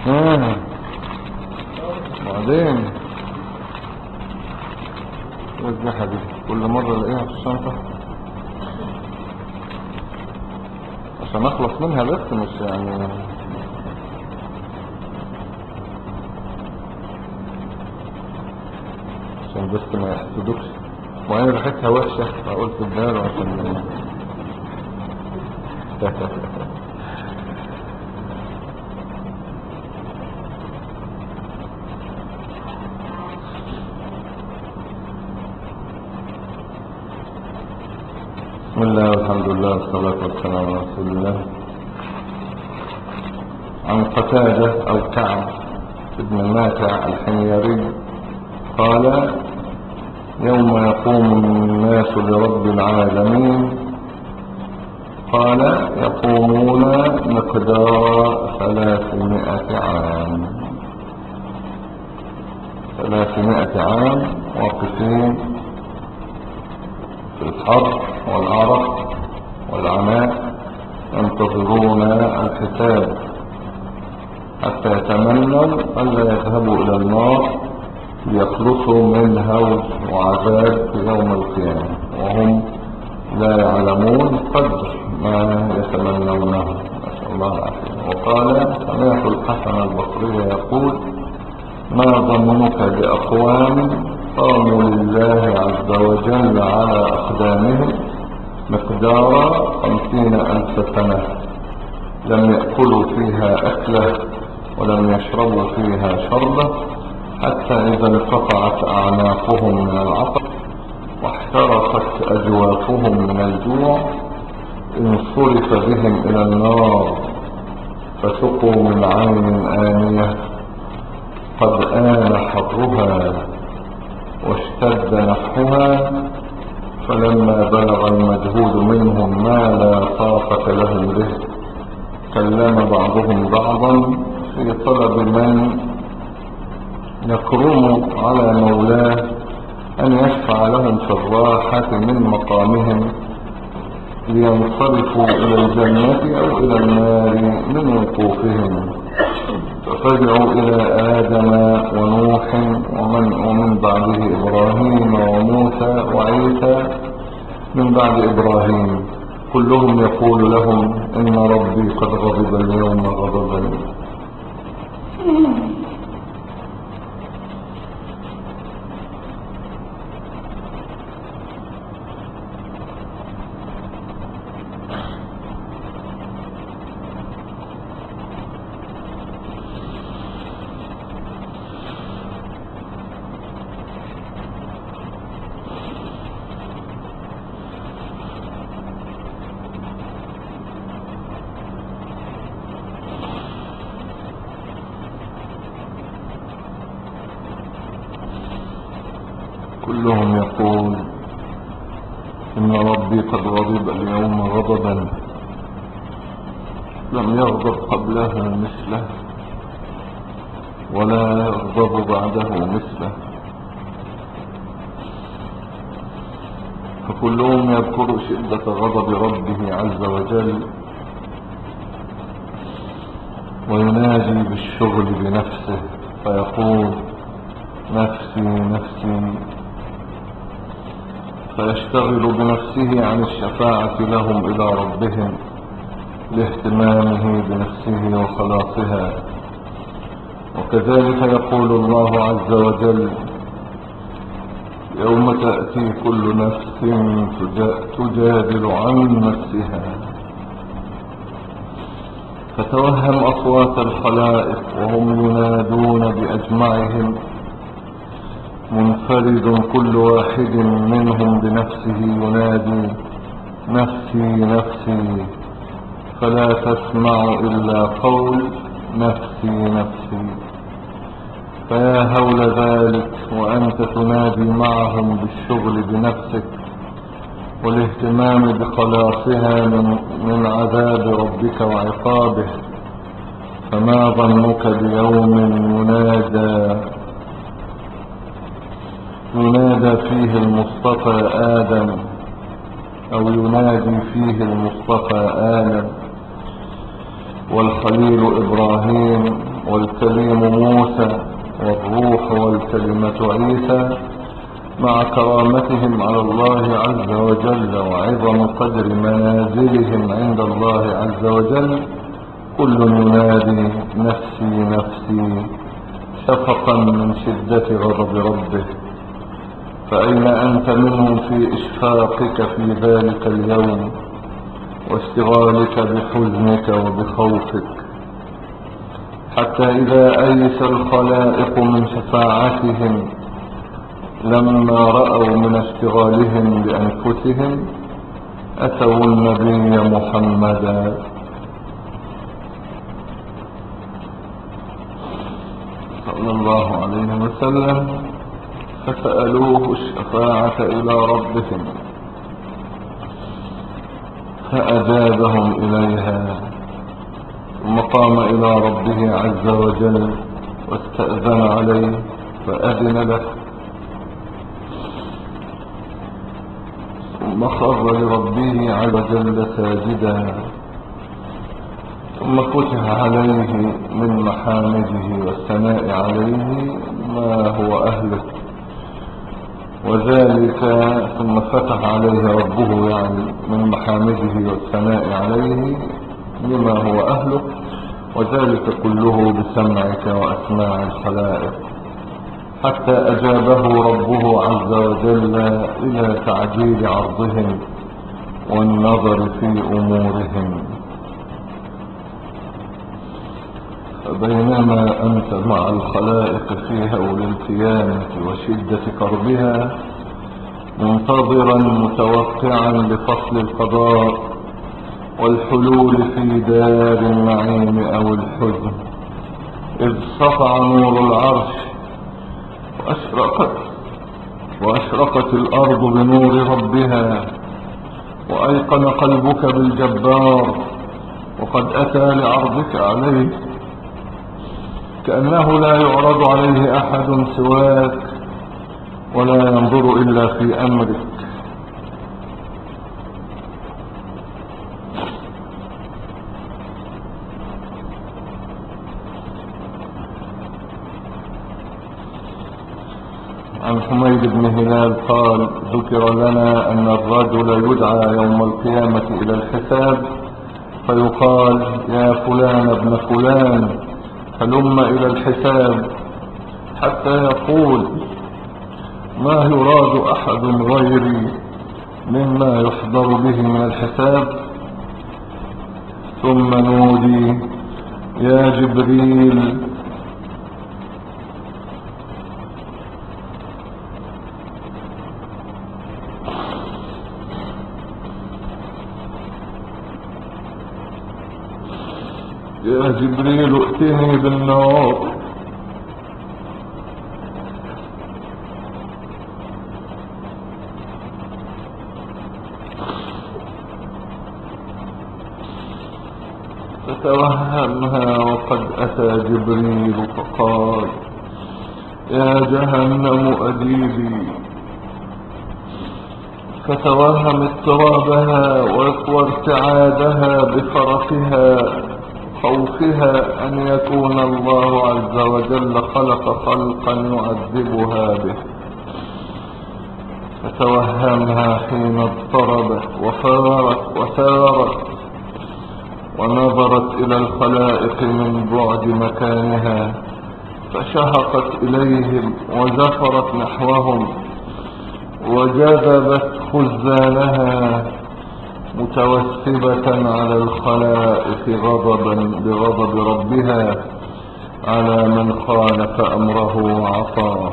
آه. بعدين وزحها دي كل مرة الاقيها في الشنطة عشان اخلص منها، بس مش يعني عشان بس ما يحسدوكش. وعين ريحتها وحشة فقلت اداله عشان بسم الله والحمد لله والصلاة والسلام على رسول الله. عن قتادة أو كعب ابن ماتع الحميري قال: يوم يقوم الناس لرب العالمين، قال: يقومون مقدار 300 عام. 300 عام واقفين في الحر والعرق والعناء ينتظرون الحساب، حتى يتمنوا ألا يذهبوا إلى النار ليخلصوا من هول وعذاب في يوم القيامة، وهم لا يعلمون قدر ما يتمنونه، نسأل الله العافية. وقال: سمعت الحسن البصري يقول: ما ظنك بأقوام قاموا لله عز وجل على أقدامهم مقدار 50,000 سنة، لم يأكلوا فيها أكلة ولم يشربوا فيها شربة، حتى إذا انقطعت أعناقهم من العطش واحترقت أجوافهم من الجوع انصرف بهم إلى النار، فسقوا من عين آنية قد آن حرها واشتد نفحها، فلما بلغ المجهود منهم ما لا طاقة لهم به كلم بعضهم بعضا في طلب من يكرم على مولاه أن يشفع لهم في الراحة من مقامهم لينصرفوا إلى الجنة أو إلى النار من وقوفهم، ففزعوا إلى آدم ونوح ومن بعده إبراهيم وموسى وعيسى من بعد إبراهيم، كلهم يقول لهم: إن ربي قد غضب اليوم غضبا. كلهم يقول: إن ربي قد غضب اليوم غضبا لم يغضب قبله مثله ولا يغضب بعده مثله. فكلهم يذكر شدة غضب ربه عز وجل ويناجي بالشغل بنفسه فيقول: نفسي نفسي، فيشتغل بنفسه عن الشفاعة لهم إلى ربهم لاهتمامه بنفسه وخلاصها. وكذلك يقول الله عز وجل: يوم تأتي كل نفس تجادل عن نفسها. فتوهم أصوات الخلائق وهم ينادون بأجمعهم، منفرد كل واحد منهم بنفسه ينادي: نفسي نفسي، فلا تسمع إلا قول نفسي نفسي. فيا هول ذلك وأنت تنادي معهم بالشغل بنفسك والاهتمام بخلاصها من عذاب ربك وعقابه. فما ظنك بيوم ينادى فيه المصطفى آدم، أو ينادي فيه المصطفى آدم والخليل إبراهيم والكليم موسى والروح والكلمة عيسى، مع كرامتهم على الله عز وجل وعظم قدر منازلهم عند الله عز وجل، كل ينادي نفسي نفسي شفقا من شدة غضب ربه. فأين أنت منهم في إشفاقك في ذلك اليوم واشتغالك بحزنك وبخوفك؟ حتى إذا أيس الخلائق من شفاعتهم لما رأوا من اشتغالهم بأنفسهم أتوا النبي محمدا صلى الله عليه وسلم فسألوه الشفاعة إلى ربهم فأجابهم إليها، ثم قام إلى ربه عز وجل واستأذن عليه فأذن له، ثم خر لربه عز وجل ساجدا، ثم فتح عليه من محامده والثناء عليه ما هو أهله، وذلك ثم فتح عليه ربه يعني من محامده والثناء عليه بما هو أهله، وذلك كله بسمعك وأسماع الخلائق، حتى أجابه ربه عز وجل إلى تعجيل عرضهم والنظر في أمورهم. فبينما أنت مع الخلائق في هول القيامة وشدة كربها منتظرا متوقعا لفصل القضاء والحلول في دار النعيم أو الحزن، إذ سطع نور العرش وأشرقت الأرض بنور ربها، وأيقن قلبك بالجبار، وقد أتى لعرضك عليه كأنه لا يعرض عليه أحد سواك ولا ينظر إلا في أمرك. عن حميد بن هلال قال: ذكر لنا أن الرجل يدعى يوم القيامة إلى الحساب فيقال: يا فلان ابن فلان هلم إلى الحساب، حتى يقول: ما يراد أحد غيري مما يحضر به من الحساب؟ ثم نودي: يا جبريل يا جبريل ائتني بالنار. فتوهمها وقد أتى جبريل فقال: يا جهنم أجيبي. فتوهم اضطرابها وارتعادها بفرحها خوفها أن يكون الله عز وجل خلق خلقا يعذبها به. فتوهمها حين اضطربت وثارت ونظرت إلى الخلائق من بعد مكانها، فشهقت إليهم وزفرت نحوهم وجذبت خزانها متوسبة على الخلائق غضبا بغضب ربها على من خالف أمره وعصاه.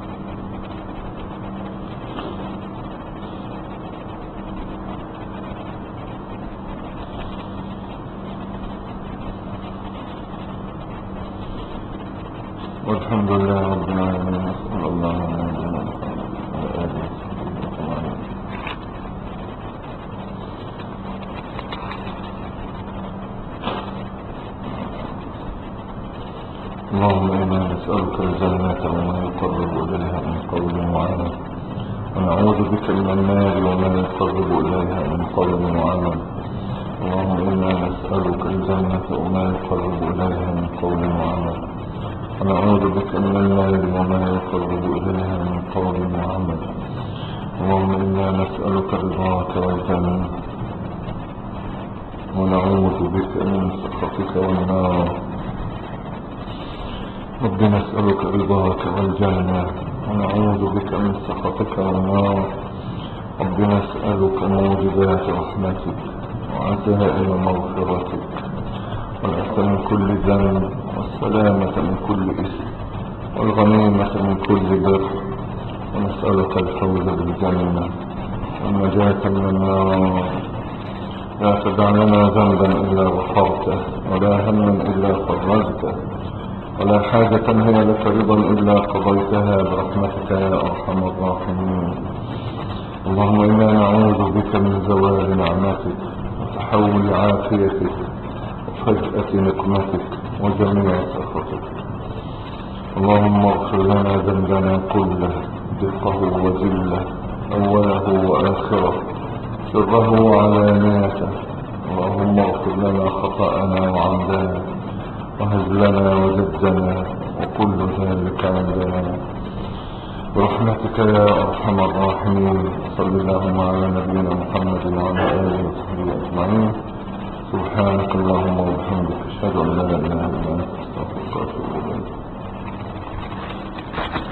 والحمد لله رب العالمين، وصلى الله على نبينا محمد وعلى آله وصحبه أجمعين. اللهم إنا نسألك الجنة وما يقرب إليها من قول وعمل، ونعوذ بك من النار وما يقرب إليها من قول وعمل. اللهم إنا نسألك الجنة وما يقرب إليها من قول وعمل، ونعوذ بك من النار وما يقرب إليها من قول وعمل. اللهم إنا نسألك رضاك والجنة ونعوذ بك من سخطك والنار. رب نسألك رضاك والجنة ونعوذ بك من سخطك والنار. رب نسألك موجبات رحمتك وعزائم مغفرتك والعفو من كل ذنب والسلامة من كل إثم والغنيمة من كل بر. ونسألك الفوز بالجنة والنجاة من النار. لا تدع لنا ذنبا إلا غفرته ولا هما إلا فرجته ولا حاجة هي لك رضا إلا قضيتها برحمتك يا أرحم الراحمين. اللهم إنا نعوذ بك من زوال نعمتك وتحول عافيتك وفجأة نقمتك وجميع سخطك. اللهم اغفر لنا ذنبنا كله دقه وجله أوله وآخره سره وعلانيته. اللهم اغفر لنا خطأنا وعمدنا وهزلنا وجدنا وكل ذلك عندنا برحمتك يا أرحم الراحمين. صل اللهم على نبينا محمد وعلى آله وصحبه أجمعين. سبحانك اللهم وبحمدك أشهد أن لا إله إلا أنت أستغفرك وأتوب إليك.